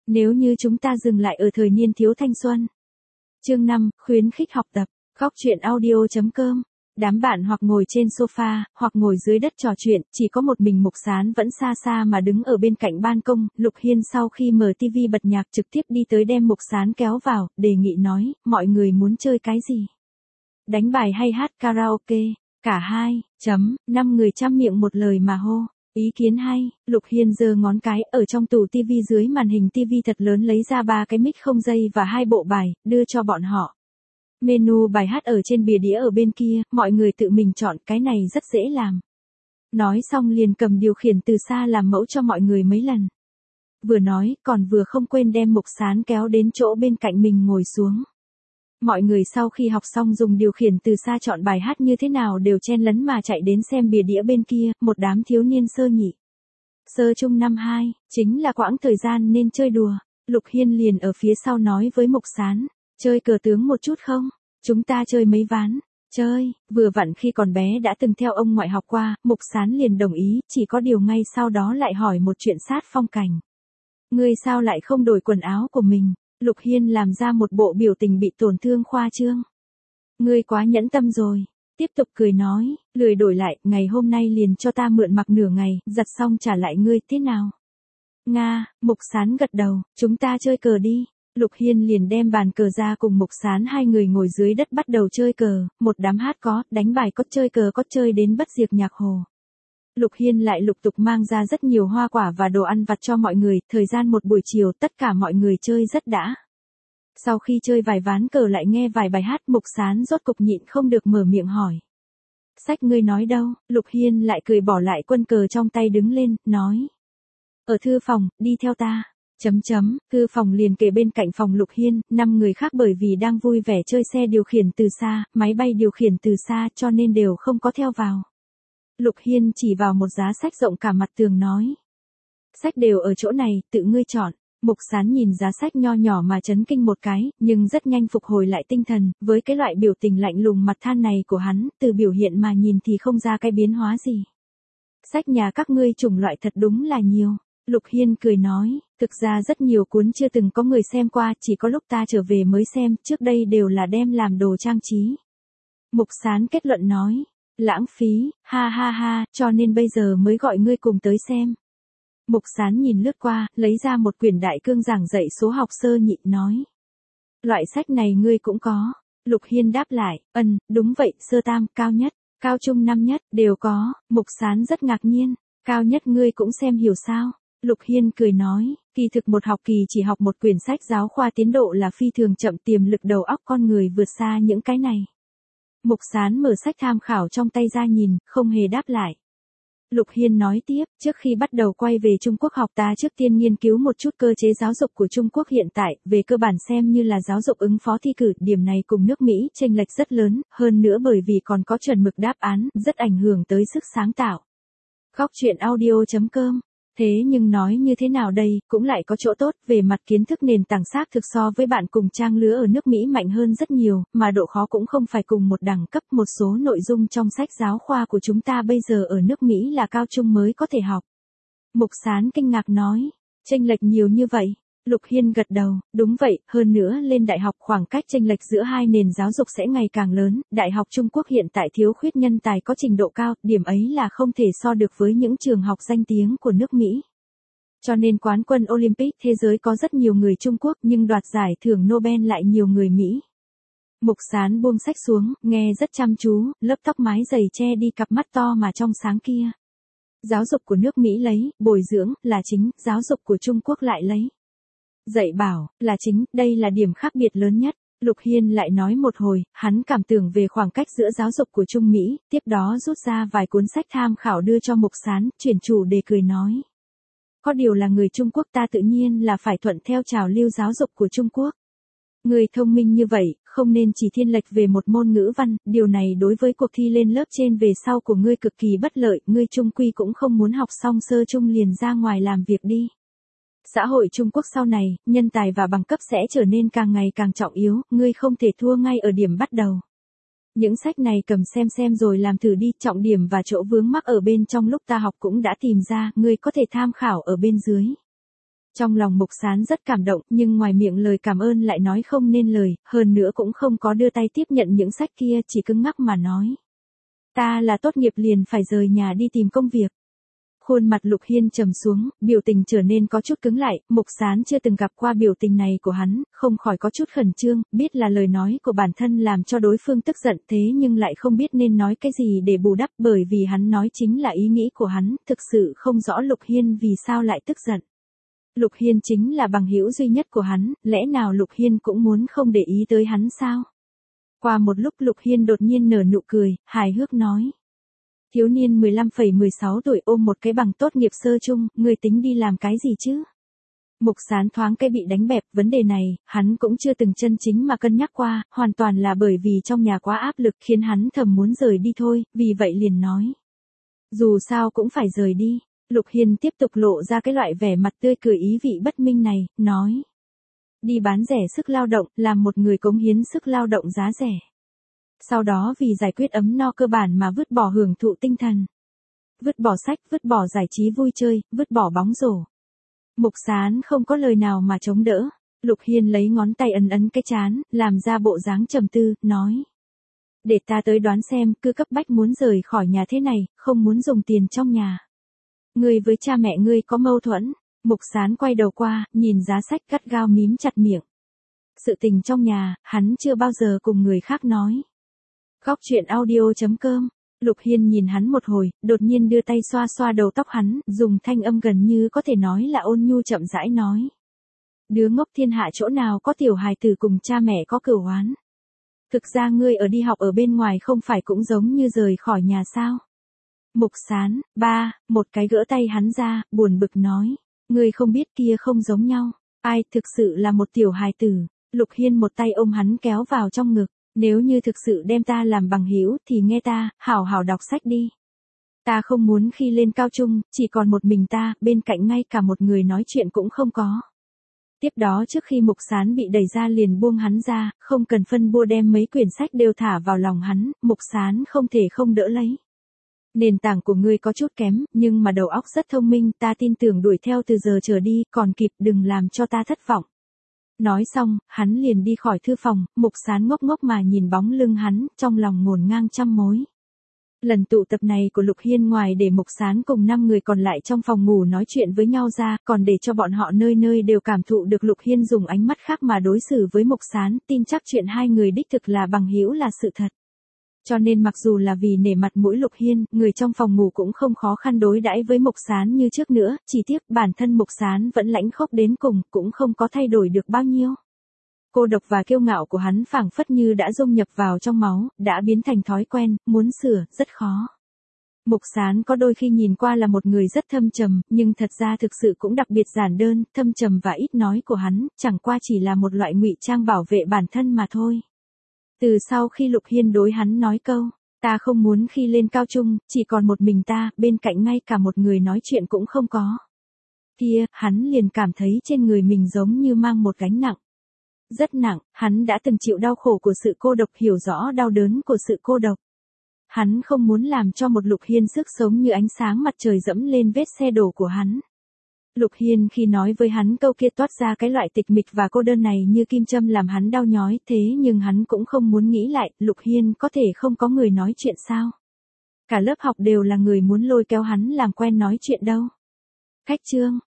Nếu như chúng ta dừng lại ở thời niên thiếu thanh xuân. Chương 5, khuyến khích học tập. Góc truyện audio.com. Đám bạn hoặc ngồi trên sofa, hoặc ngồi dưới đất trò chuyện, chỉ có một mình Mục Sán vẫn xa xa mà đứng ở bên cạnh ban công. Lục Hiên sau khi mở tivi bật nhạc trực tiếp đi tới đem Mục Sán kéo vào, đề nghị nói, mọi người muốn chơi cái gì? Đánh bài hay hát karaoke? Cả hai, 5 người chăm miệng một lời mà hô. Ý kiến hay. Lục Hiên giơ ngón cái, ở trong tủ tivi dưới màn hình tivi thật lớn lấy ra 3 cái mic không dây và 2 bộ bài, đưa cho bọn họ. Menu bài hát ở trên bìa đĩa ở bên kia, mọi người tự mình chọn, cái này rất dễ làm. Nói xong liền cầm điều khiển từ xa làm mẫu cho mọi người mấy lần. Vừa nói, còn vừa không quên đem Mục Sán kéo đến chỗ bên cạnh mình ngồi xuống. Mọi người sau khi học xong dùng điều khiển từ xa chọn bài hát như thế nào đều chen lấn mà chạy đến xem bìa đĩa bên kia, một đám thiếu niên sơ nhị. Sơ trung năm 2, chính là quãng thời gian nên chơi đùa. Lục Hiên liền ở phía sau nói với Mục Sán, chơi cờ tướng một chút không? Chúng ta chơi mấy ván? Chơi, vừa vặn khi còn bé đã từng theo ông ngoại học qua, Mục Sán liền đồng ý, chỉ có điều ngay sau đó lại hỏi một chuyện sát phong cảnh. Ngươi sao lại không đổi quần áo của mình? Lục Hiên làm ra một bộ biểu tình bị tổn thương khoa trương. Ngươi quá nhẫn tâm rồi. Tiếp tục cười nói, lười đổi lại, ngày hôm nay liền cho ta mượn mặc nửa ngày, giặt xong trả lại ngươi, thế nào? Nga, Mục Sán gật đầu, chúng ta chơi cờ đi. Lục Hiên liền đem bàn cờ ra cùng Mục Sán hai người ngồi dưới đất bắt đầu chơi cờ, một đám hát có, đánh bài có, chơi cờ có, chơi đến bất diệt nhạc hồ. Lục Hiên lại lục tục mang ra rất nhiều hoa quả và đồ ăn vặt cho mọi người, thời gian một buổi chiều tất cả mọi người chơi rất đã. Sau khi chơi vài ván cờ lại nghe vài bài hát, Mục Sán rốt cục nhịn không được mở miệng hỏi. Sách ngươi nói đâu? Lục Hiên lại cười bỏ lại quân cờ trong tay đứng lên, nói. Ở thư phòng, đi theo ta. Thư phòng liền kề bên cạnh phòng Lục Hiên, 5 người khác bởi vì đang vui vẻ chơi xe điều khiển từ xa, máy bay điều khiển từ xa cho nên đều không có theo vào. Lục Hiên chỉ vào một giá sách rộng cả mặt tường nói. Sách đều ở chỗ này, tự ngươi chọn. Mục Sán nhìn giá sách nho nhỏ mà chấn kinh một cái, nhưng rất nhanh phục hồi lại tinh thần, với cái loại biểu tình lạnh lùng mặt than này của hắn, từ biểu hiện mà nhìn thì không ra cái biến hóa gì. Sách nhà các ngươi chủng loại thật đúng là nhiều. Lục Hiên cười nói, thực ra rất nhiều cuốn chưa từng có người xem qua, chỉ có lúc ta trở về mới xem, trước đây đều là đem làm đồ trang trí. Mục Sán kết luận nói, lãng phí, ha ha ha, cho nên bây giờ mới gọi ngươi cùng tới xem. Mục Sán nhìn lướt qua, lấy ra một quyển đại cương giảng dạy số học sơ nhị, nói. Loại sách này ngươi cũng có. Lục Hiên đáp lại, đúng vậy, sơ tam, cao nhất, cao trung năm nhất, đều có. Mục Sán rất ngạc nhiên, cao nhất ngươi cũng xem hiểu sao? Lục Hiên cười nói, kỳ thực một học kỳ chỉ học một quyển sách giáo khoa tiến độ là phi thường chậm, tiềm lực đầu óc con người vượt xa những cái này. Mục Sán mở sách tham khảo trong tay ra nhìn, không hề đáp lại. Lục Hiên nói tiếp, trước khi bắt đầu quay về Trung Quốc học ta trước tiên nghiên cứu một chút cơ chế giáo dục của Trung Quốc hiện tại, về cơ bản xem như là giáo dục ứng phó thi cử, điểm này cùng nước Mỹ chênh lệch rất lớn, hơn nữa bởi vì còn có chuẩn mực đáp án, rất ảnh hưởng tới sức sáng tạo. Góc truyện audio.com. Thế nhưng nói như thế nào đây, cũng lại có chỗ tốt, về mặt kiến thức nền tảng xác thực so với bạn cùng trang lứa ở nước Mỹ mạnh hơn rất nhiều, mà độ khó cũng không phải cùng một đẳng cấp, một số nội dung trong sách giáo khoa của chúng ta bây giờ ở nước Mỹ là cao trung mới có thể học. Mục Sán kinh ngạc nói, chênh lệch nhiều như vậy. Lục Hiên gật đầu, đúng vậy, hơn nữa lên đại học khoảng cách chênh lệch giữa hai nền giáo dục sẽ ngày càng lớn, Đại học Trung Quốc hiện tại thiếu khuyết nhân tài có trình độ cao, điểm ấy là không thể so được với những trường học danh tiếng của nước Mỹ. Cho nên quán quân Olympic thế giới có rất nhiều người Trung Quốc nhưng đoạt giải thưởng Nobel lại nhiều người Mỹ. Mục Sán buông sách xuống, nghe rất chăm chú, lớp tóc mái dày che đi cặp mắt to mà trong sáng kia. Giáo dục của nước Mỹ lấy, bồi dưỡng, là chính, giáo dục của Trung Quốc lại lấy. Dạy bảo, là chính, đây là điểm khác biệt lớn nhất. Lục Hiên lại nói một hồi, hắn cảm tưởng về khoảng cách giữa giáo dục của Trung Mỹ, tiếp đó rút ra vài cuốn sách tham khảo đưa cho Mục Sán, chuyển chủ đề cười nói. Có điều là người Trung Quốc ta tự nhiên là phải thuận theo trào lưu giáo dục của Trung Quốc. Người thông minh như vậy, không nên chỉ thiên lệch về một môn ngữ văn, điều này đối với cuộc thi lên lớp trên về sau của ngươi cực kỳ bất lợi, ngươi trung quy cũng không muốn học xong sơ trung liền ra ngoài làm việc đi. Xã hội Trung Quốc sau này, nhân tài và bằng cấp sẽ trở nên càng ngày càng trọng yếu, ngươi không thể thua ngay ở điểm bắt đầu. Những sách này cầm xem rồi làm thử đi, trọng điểm và chỗ vướng mắc ở bên trong lúc ta học cũng đã tìm ra, ngươi có thể tham khảo ở bên dưới. Trong lòng Mục Sán rất cảm động, nhưng ngoài miệng lời cảm ơn lại nói không nên lời, hơn nữa cũng không có đưa tay tiếp nhận những sách kia, chỉ cứng ngắc mà nói. Ta là tốt nghiệp liền phải rời nhà đi tìm công việc. Khuôn mặt Lục Hiên trầm xuống, biểu tình trở nên có chút cứng lại, Mục Sán chưa từng gặp qua biểu tình này của hắn, không khỏi có chút khẩn trương, biết là lời nói của bản thân làm cho đối phương tức giận thế nhưng lại không biết nên nói cái gì để bù đắp bởi vì hắn nói chính là ý nghĩ của hắn, thực sự không rõ Lục Hiên vì sao lại tức giận. Lục Hiên chính là bằng hữu duy nhất của hắn, lẽ nào Lục Hiên cũng muốn không để ý tới hắn sao? Qua một lúc Lục Hiên đột nhiên nở nụ cười, hài hước nói. Thiếu niên 15,16 tuổi ôm một cái bằng tốt nghiệp sơ chung, ngươi tính đi làm cái gì chứ? Mục Sán thoáng cái bị đánh bẹp, vấn đề này, hắn cũng chưa từng chân chính mà cân nhắc qua, hoàn toàn là bởi vì trong nhà quá áp lực khiến hắn thầm muốn rời đi thôi, vì vậy liền nói. Dù sao cũng phải rời đi. Lục Hiên tiếp tục lộ ra cái loại vẻ mặt tươi cười ý vị bất minh này, nói. Đi bán rẻ sức lao động, làm một người cống hiến sức lao động giá rẻ. Sau đó vì giải quyết ấm no cơ bản mà vứt bỏ hưởng thụ tinh thần. Vứt bỏ sách, vứt bỏ giải trí vui chơi, vứt bỏ bóng rổ. Mục Sán không có lời nào mà chống đỡ. Lục Hiên lấy ngón tay ấn ấn cái trán, làm ra bộ dáng trầm tư, nói. Để ta tới đoán xem, cứ cấp bách muốn rời khỏi nhà thế này, không muốn dùng tiền trong nhà. Ngươi với cha mẹ ngươi có mâu thuẫn. Mục Sán quay đầu qua, nhìn giá sách gắt gao mím chặt miệng. Sự tình trong nhà, hắn chưa bao giờ cùng người khác nói. Góc truyện audio.com. Lục Hiên nhìn hắn một hồi, đột nhiên đưa tay xoa xoa đầu tóc hắn, dùng thanh âm gần như có thể nói là ôn nhu chậm rãi nói. Đứa ngốc thiên hạ chỗ nào có tiểu hài tử cùng cha mẹ có cửu oán. Thực ra ngươi ở đi học ở bên ngoài không phải cũng giống như rời khỏi nhà sao? Mục Sán, một cái gỡ tay hắn ra, buồn bực nói. Ngươi không biết kia không giống nhau. Ai thực sự là một tiểu hài tử. Lục Hiên một tay ôm hắn kéo vào trong ngực. Nếu như thực sự đem ta làm bằng hữu thì nghe ta, hảo hảo đọc sách đi. Ta không muốn khi lên cao trung, chỉ còn một mình ta, bên cạnh ngay cả một người nói chuyện cũng không có. Tiếp đó trước khi Mục Sán bị đẩy ra liền buông hắn ra, không cần phân bua đem mấy quyển sách đều thả vào lòng hắn, Mục Sán không thể không đỡ lấy. Nền tảng của ngươi có chút kém, nhưng mà đầu óc rất thông minh, ta tin tưởng đuổi theo từ giờ trở đi, còn kịp, đừng làm cho ta thất vọng. Nói xong, hắn liền đi khỏi thư phòng, Mục Sán ngốc ngốc mà nhìn bóng lưng hắn, trong lòng ngổn ngang trăm mối. Lần tụ tập này của Lục Hiên ngoài để Mục Sán cùng 5 người còn lại trong phòng ngủ nói chuyện với nhau ra, còn để cho bọn họ nơi nơi đều cảm thụ được Lục Hiên dùng ánh mắt khác mà đối xử với Mục Sán, tin chắc chuyện hai người đích thực là bằng hữu là sự thật. Cho nên mặc dù là vì nể mặt mũi Lục Hiên, người trong phòng ngủ cũng không khó khăn đối đãi với Mục Sán như trước nữa, chỉ tiếc bản thân Mục Sán vẫn lãnh khốc đến cùng, cũng không có thay đổi được bao nhiêu. Cô độc và kiêu ngạo của hắn phảng phất như đã dung nhập vào trong máu, đã biến thành thói quen, muốn sửa, rất khó. Mục Sán có đôi khi nhìn qua là một người rất thâm trầm, nhưng thật ra thực sự cũng đặc biệt giản đơn, thâm trầm và ít nói của hắn, chẳng qua chỉ là một loại ngụy trang bảo vệ bản thân mà thôi. Từ sau khi Lục Hiên đối hắn nói câu, ta không muốn khi lên cao trung, chỉ còn một mình ta, bên cạnh ngay cả một người nói chuyện cũng không có. Kia, hắn liền cảm thấy trên người mình giống như mang một gánh nặng. Rất nặng, hắn đã từng chịu đau khổ của sự cô độc, hiểu rõ đau đớn của sự cô độc. Hắn không muốn làm cho một Lục Hiên sức sống như ánh sáng mặt trời dẫm lên vết xe đổ của hắn. Lục Hiên khi nói với hắn câu kia toát ra cái loại tịch mịch và cô đơn này như kim châm làm hắn đau nhói, thế nhưng hắn cũng không muốn nghĩ lại, Lục Hiên có thể không có người nói chuyện sao? Cả lớp học đều là người muốn lôi kéo hắn làm quen nói chuyện đâu. Cách chương